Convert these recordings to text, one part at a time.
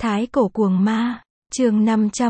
Thái cổ cuồng ma, chương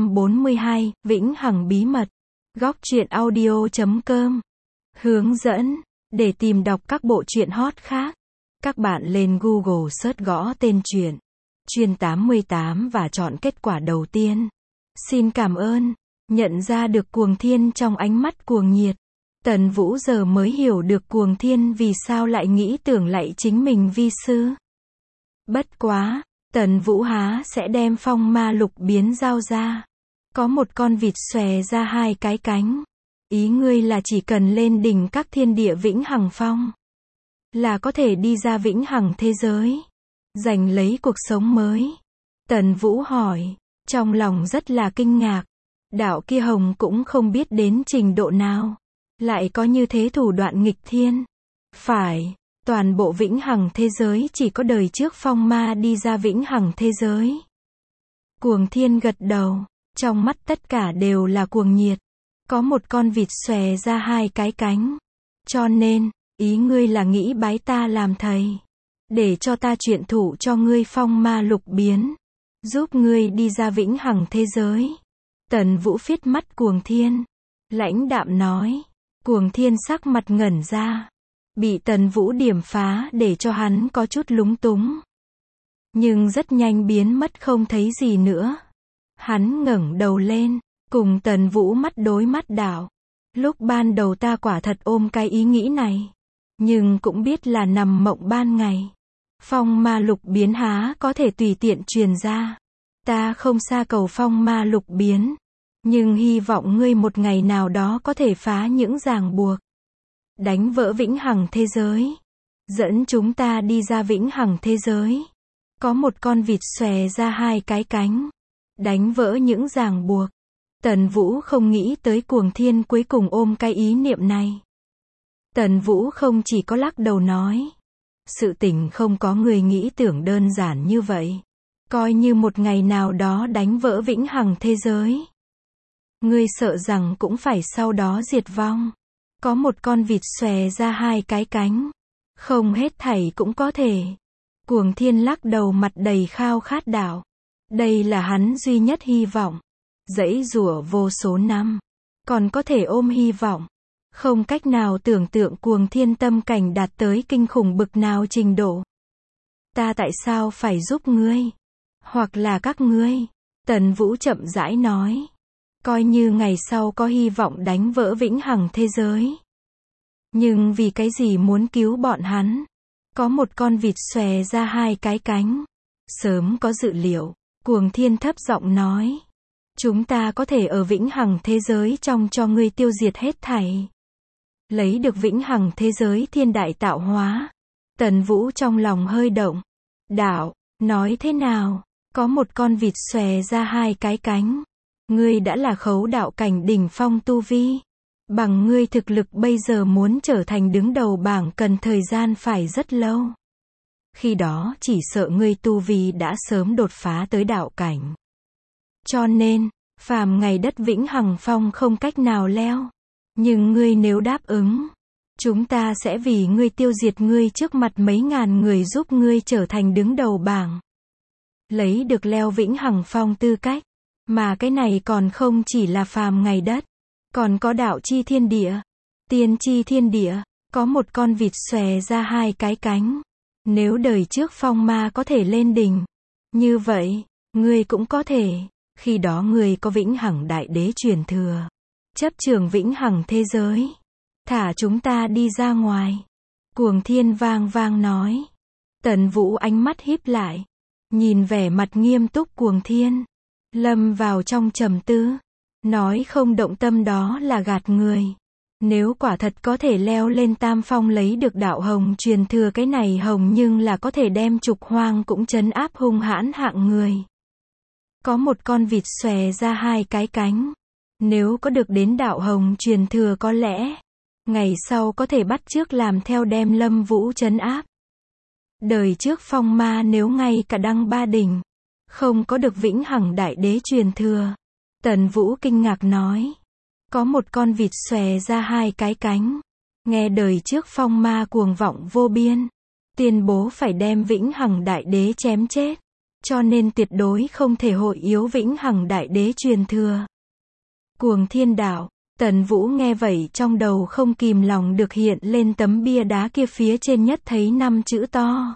542, Vĩnh Hằng bí mật. Góc truyện audio.com. Hướng dẫn, để tìm đọc các bộ truyện hot khác, các bạn lên Google search gõ tên truyện Chuyên 88 và chọn kết quả đầu tiên. Xin cảm ơn. Nhận ra được Cuồng Thiên trong ánh mắt cuồng nhiệt, Tần Vũ giờ mới hiểu được Cuồng Thiên vì sao lại nghĩ tưởng lạy chính mình vi sư. Bất quá, Tần Vũ há sẽ đem phong ma lục biến giao ra. Có một con vịt xòe ra hai cái cánh. Ý ngươi là chỉ cần lên đỉnh các thiên địa vĩnh hằng phong, là có thể đi ra vĩnh hằng thế giới, giành lấy cuộc sống mới. Tần Vũ hỏi, trong lòng rất là kinh ngạc. Đạo kia hồng cũng không biết đến trình độ nào, lại có như thế thủ đoạn nghịch thiên. Phải, toàn bộ vĩnh hằng thế giới chỉ có đời trước phong ma đi ra vĩnh hằng thế giới. Cuồng Thiên gật đầu, trong mắt tất cả đều là cuồng nhiệt. Có một con vịt xòe ra hai cái cánh. Cho nên, ý ngươi là nghĩ bái ta làm thầy, để cho ta truyền thụ cho ngươi phong ma lục biến, giúp ngươi đi ra vĩnh hằng thế giới. Tần Vũ phiết mắt Cuồng Thiên, lãnh đạm nói. Cuồng Thiên sắc mặt ngẩn ra, bị Tần Vũ điểm phá để cho hắn có chút lúng túng, nhưng rất nhanh biến mất không thấy gì nữa. Hắn ngẩng đầu lên, cùng Tần Vũ mắt đối mắt đạo. Lúc ban đầu ta quả thật ôm cái ý nghĩ này, nhưng cũng biết là nằm mộng ban ngày. Phong ma lục biến há có thể tùy tiện truyền ra. Ta không xa cầu phong ma lục biến, nhưng hy vọng ngươi một ngày nào đó có thể phá những ràng buộc, đánh vỡ vĩnh hằng thế giới, dẫn chúng ta đi ra vĩnh hằng thế giới. Có một con vịt xòe ra hai cái cánh, đánh vỡ những ràng buộc. Tần Vũ không nghĩ tới Cuồng Thiên cuối cùng ôm cái ý niệm này. Tần Vũ không chỉ có lắc đầu nói, sự tình không có người nghĩ tưởng đơn giản như vậy. Coi như một ngày nào đó đánh vỡ vĩnh hằng thế giới, ngươi sợ rằng cũng phải sau đó diệt vong. Có một con vịt xòe ra hai cái cánh, không hết thảy cũng có thể. Cuồng Thiên lắc đầu mặt đầy khao khát đạo. Đây là hắn duy nhất hy vọng. Giãy giụa vô số năm, còn có thể ôm hy vọng. Không cách nào tưởng tượng Cuồng Thiên tâm cảnh đạt tới kinh khủng bực nào trình độ. Ta tại sao phải giúp ngươi? Hoặc là các ngươi? Tần Vũ chậm rãi nói. Coi như ngày sau có hy vọng đánh vỡ vĩnh hằng thế giới, nhưng vì cái gì muốn cứu bọn hắn? Có một con vịt xòe ra hai cái cánh. Sớm có dự liệu, Cuồng Thiên thấp giọng nói. Chúng ta có thể ở vĩnh hằng thế giới trong cho ngươi tiêu diệt hết thảy, lấy được vĩnh hằng thế giới thiên đại tạo hóa. Tần Vũ trong lòng hơi động. Đạo, nói thế nào? Có một con vịt xòe ra hai cái cánh. Ngươi đã là khấu đạo cảnh đỉnh phong tu vi. Bằng ngươi thực lực bây giờ muốn trở thành đứng đầu bảng cần thời gian phải rất lâu. Khi đó chỉ sợ ngươi tu vi đã sớm đột phá tới đạo cảnh. Cho nên, phàm ngày đất vĩnh hằng phong không cách nào leo. Nhưng ngươi nếu đáp ứng, chúng ta sẽ vì ngươi tiêu diệt ngươi trước mặt mấy ngàn người, giúp ngươi trở thành đứng đầu bảng, lấy được leo vĩnh hằng phong tư cách. Mà cái này còn không chỉ là phàm ngày đất, còn có đạo chi thiên địa, tiên chi thiên địa. Có một con vịt xòe ra hai cái cánh. Nếu đời trước phong ma có thể lên đỉnh, như vậy, ngươi cũng có thể. Khi đó ngươi có vĩnh hằng đại đế truyền thừa, chấp trường vĩnh hằng thế giới. Thả chúng ta đi ra ngoài. Cuồng Thiên vang vang nói. Tần Vũ ánh mắt híp lại, nhìn vẻ mặt nghiêm túc Cuồng Thiên, lâm vào trong trầm tư. Nói không động tâm đó là gạt người. Nếu quả thật có thể leo lên tam phong lấy được đạo hồng truyền thừa, cái này hồng nhưng là có thể đem trục hoang cũng trấn áp hung hãn hạng người. Có một con vịt xòe ra hai cái cánh. Nếu có được đến đạo hồng truyền thừa, có lẽ ngày sau có thể bắt chước làm theo đem Lâm Vũ trấn áp. Đời trước phong ma nếu ngay cả đăng ba đỉnh, không có được vĩnh hằng đại đế truyền thừa. Tần Vũ kinh ngạc nói. Có một con vịt xòe ra hai cái cánh. Nghe đời trước phong ma cuồng vọng vô biên, tuyên bố phải đem vĩnh hằng đại đế chém chết. cho nên tuyệt đối không thể hội yếu vĩnh hằng đại đế truyền thừa. Cuồng Thiên đạo, Tần Vũ nghe vậy trong đầu không kìm lòng được hiện lên tấm bia đá kia phía trên nhất thấy 5 chữ to.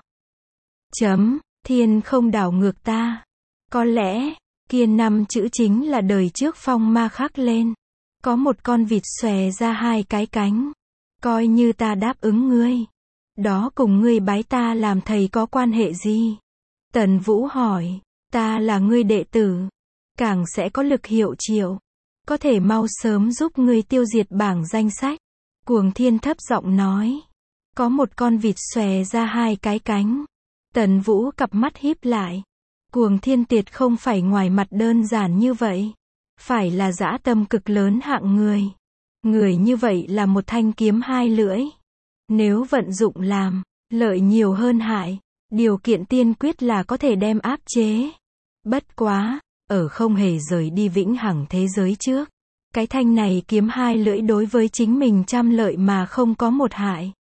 Thiên không đảo ngược ta. Có lẽ, kia 5 chữ chính là đời trước phong ma khắc lên. Có một con vịt xòe ra 2 cái cánh. Coi như ta đáp ứng ngươi. Đó cùng ngươi bái ta làm thầy có quan hệ gì? Tần Vũ hỏi, ta là ngươi đệ tử. Càng sẽ có lực hiệu triệu. Có thể mau sớm giúp ngươi tiêu diệt bảng danh sách. Cuồng Thiên thấp giọng nói. Có một con vịt xòe ra 2 cái cánh. Tần Vũ cặp mắt híp lại. Cuồng Thiên tuyệt không phải ngoài mặt đơn giản như vậy. Phải là dã tâm cực lớn hạng người. Người như vậy là một thanh kiếm 2 lưỡi. Nếu vận dụng làm, lợi nhiều hơn hại. Điều kiện tiên quyết là có thể đem áp chế. Bất quá, ở không hề rời đi vĩnh hằng thế giới trước. Cái thanh này kiếm 2 lưỡi đối với chính mình trăm lợi mà không có một hại.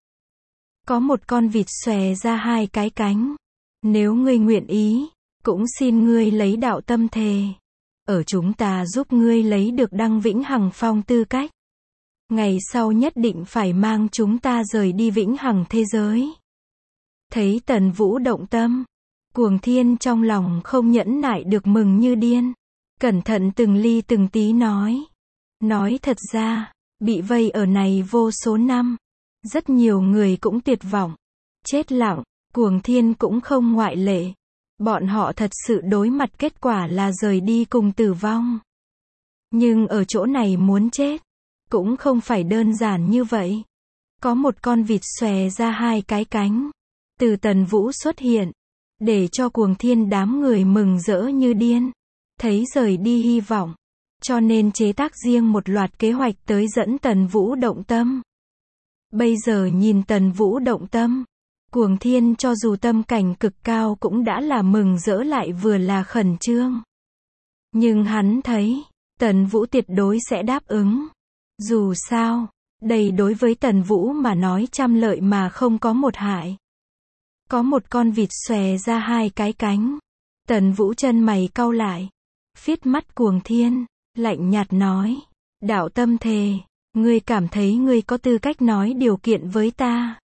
Có một con vịt xòe ra 2 cái cánh. Nếu ngươi nguyện ý, cũng xin ngươi lấy đạo tâm thề. Ở chúng ta giúp ngươi lấy được đăng vĩnh hằng phong tư cách. Ngày sau nhất định phải mang chúng ta rời đi vĩnh hằng thế giới. Thấy Tần Vũ động tâm, Cuồng Thiên trong lòng không nhẫn nại được mừng như điên. Cẩn thận từng ly từng tí nói. Nói thật ra, bị vây ở này vô số năm. Rất nhiều người cũng tuyệt vọng. Chết lặng, Cuồng Thiên cũng không ngoại lệ. Bọn họ thật sự đối mặt kết quả là rời đi cùng tử vong. Nhưng ở chỗ này muốn chết, cũng không phải đơn giản như vậy. Có một con vịt xòe ra 2 cái cánh. Từ Tần Vũ xuất hiện. Để cho Cuồng Thiên đám người mừng rỡ như điên. Thấy rời đi hy vọng. Cho nên chế tác riêng một loạt kế hoạch tới dẫn Tần Vũ động tâm. Bây giờ nhìn Tần Vũ động tâm. Cuồng Thiên cho dù tâm cảnh cực cao cũng đã là mừng rỡ lại vừa là khẩn trương. Nhưng hắn thấy, Tần Vũ tuyệt đối sẽ đáp ứng. Dù sao, đây đối với Tần Vũ mà nói trăm lợi mà không có một hại. Có một con vịt xòe ra 2 cái cánh. Tần Vũ chân mày cau lại. Phiết mắt Cuồng Thiên, lạnh nhạt nói. Đạo tâm thề, ngươi cảm thấy ngươi có tư cách nói điều kiện với ta.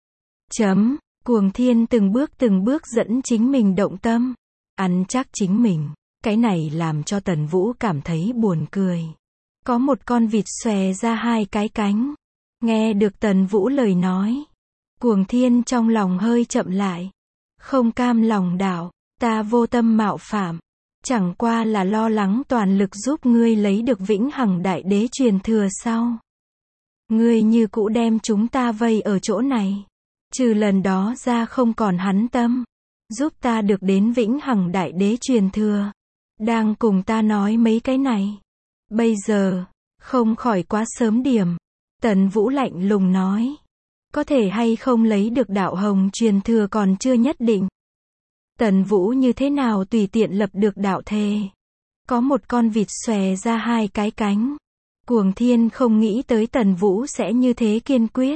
Cuồng Thiên từng bước dẫn chính mình động tâm. Ăn chắc chính mình. Cái này làm cho Tần Vũ cảm thấy buồn cười. Có một con vịt xòe ra 2 cái cánh. Nghe được Tần Vũ lời nói. Cuồng Thiên trong lòng hơi chậm lại. Không cam lòng đạo, ta vô tâm mạo phạm. Chẳng qua là lo lắng toàn lực giúp ngươi lấy được vĩnh hằng đại đế truyền thừa sau. Ngươi như cũ đem chúng ta vây ở chỗ này. Trừ lần đó ra không còn hắn tâm. Giúp ta được đến vĩnh hằng đại đế truyền thừa. Đang cùng ta nói mấy cái này. Bây giờ, không khỏi quá sớm điểm. Tần Vũ lạnh lùng nói. Có thể hay không lấy được đạo hồng truyền thừa còn chưa nhất định. Tần Vũ như thế nào tùy tiện lập được đạo thề. Có một con vịt xòe ra 2 cái cánh. Cuồng Thiên không nghĩ tới Tần Vũ sẽ như thế kiên quyết.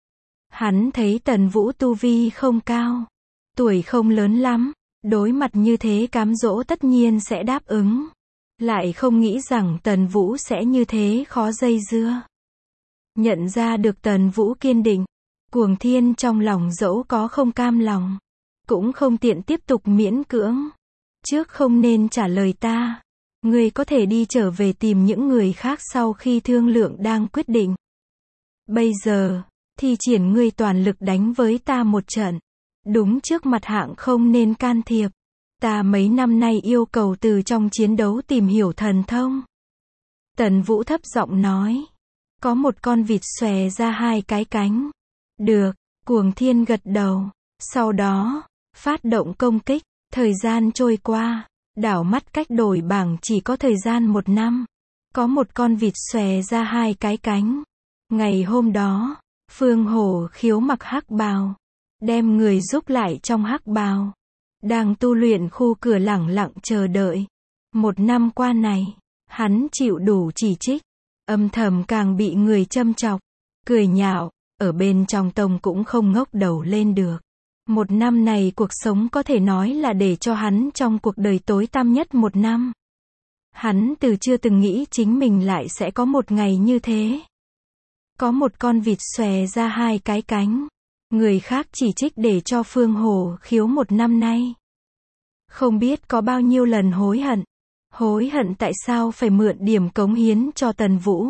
Hắn thấy Tần Vũ tu vi không cao. Tuổi không lớn lắm. Đối mặt như thế cám dỗ tất nhiên sẽ đáp ứng. Lại không nghĩ rằng Tần Vũ sẽ như thế khó dây dưa. Nhận ra được Tần Vũ kiên định. Cuồng Thiên trong lòng dẫu có không cam lòng. Cũng không tiện tiếp tục miễn cưỡng. Trước không nên trả lời ta. Ngươi có thể đi trở về tìm những người khác sau khi thương lượng đang quyết định. Bây giờ, thi triển ngươi toàn lực đánh với ta một trận. Đúng trước mặt hạng không nên can thiệp. Ta mấy năm nay yêu cầu từ trong chiến đấu tìm hiểu thần thông. Tần Vũ thấp giọng nói. Có một con vịt xòe ra 2 cái cánh. Được, Cuồng Thiên gật đầu. Sau đó, phát động công kích. Thời gian trôi qua. Đảo mắt cách đổi bảng chỉ có thời gian 1 năm. Có một con vịt xòe ra 2 cái cánh. Ngày hôm đó, Phương Hổ Khiếu mặc hắc bào. Đem người giúp lại trong hắc bào. Đang tu luyện khu cửa lẳng lặng chờ đợi. 1 năm qua này, hắn chịu đủ chỉ trích. Âm thầm càng bị người châm chọc. Cười nhạo, ở bên trong tông cũng không ngóc đầu lên được. Một năm này cuộc sống có thể nói là để cho hắn trong cuộc đời tối tăm nhất một năm. Hắn từ chưa từng nghĩ chính mình lại sẽ có một ngày như thế. Có một con vịt xòe ra hai cái cánh. Người khác chỉ trích để cho Phương Hổ Khiếu một năm nay. Không biết có bao nhiêu lần hối hận. Hối hận tại sao phải mượn điểm cống hiến cho Tần Vũ.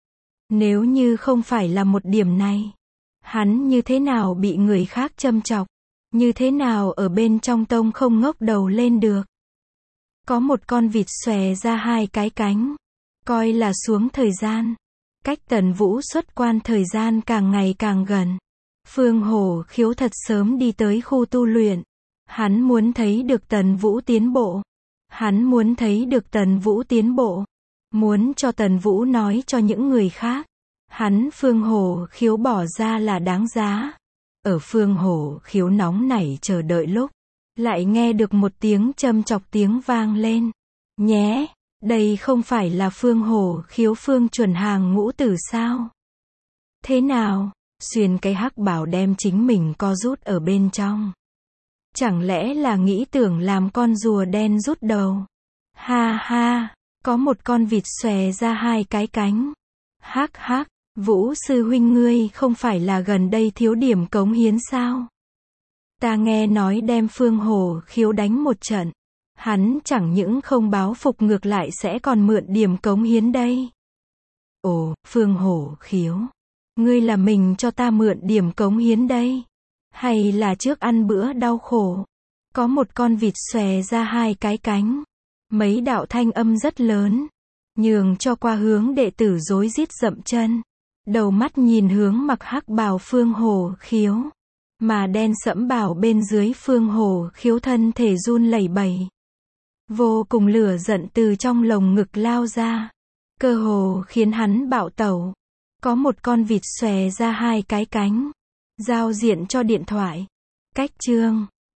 Nếu như không phải là một điểm này, hắn như thế nào bị người khác châm chọc, như thế nào ở bên trong tông không ngóc đầu lên được. Có một con vịt xòe ra hai cái cánh, coi là xuống thời gian. Cách Tần Vũ xuất quan thời gian càng ngày càng gần. Phương Hổ Khiếu thật sớm đi tới khu tu luyện. Hắn muốn thấy được Tần Vũ tiến bộ. Hắn muốn thấy được Tần Vũ tiến bộ. Muốn cho Tần Vũ nói cho những người khác. Hắn Phương Hổ Khiếu bỏ ra là đáng giá. Ở Phương Hổ Khiếu nóng nảy chờ đợi lúc, lại nghe được một tiếng châm chọc tiếng vang lên. Nhé, đây không phải là Phương Hổ Khiếu Phương Chuẩn Hàng ngũ tử sao? Thế nào? Xuyên cái hắc bào đem chính mình co rút ở bên trong. Chẳng lẽ là nghĩ tưởng làm con rùa đen rút đầu? Ha ha, có một con vịt xòe ra hai cái cánh. Hắc hắc, Vũ sư huynh ngươi không phải là gần đây thiếu điểm cống hiến sao? Ta nghe nói đem Phương Hổ Khiếu đánh một trận. Hắn chẳng những không báo phục ngược lại sẽ còn mượn điểm cống hiến đây. Ồ, Phương Hổ Khiếu. Ngươi là mình cho ta mượn điểm cống hiến đây? Hay là trước ăn bữa đau khổ? Có một con vịt xòe ra hai cái cánh. Mấy đạo thanh âm rất lớn. Nhường cho qua hướng đệ tử rối rít dậm chân. Đầu mắt nhìn hướng mặc hắc bào Phương Hổ Khiếu. Mà đen sẫm bảo bên dưới Phương Hổ Khiếu thân thể run lẩy bẩy. Vô cùng lửa giận từ trong lồng ngực lao ra. Cơ hồ khiến hắn bạo tẩu. Có một con vịt xòe ra hai cái cánh. Giao diện cho điện thoại. Cách chương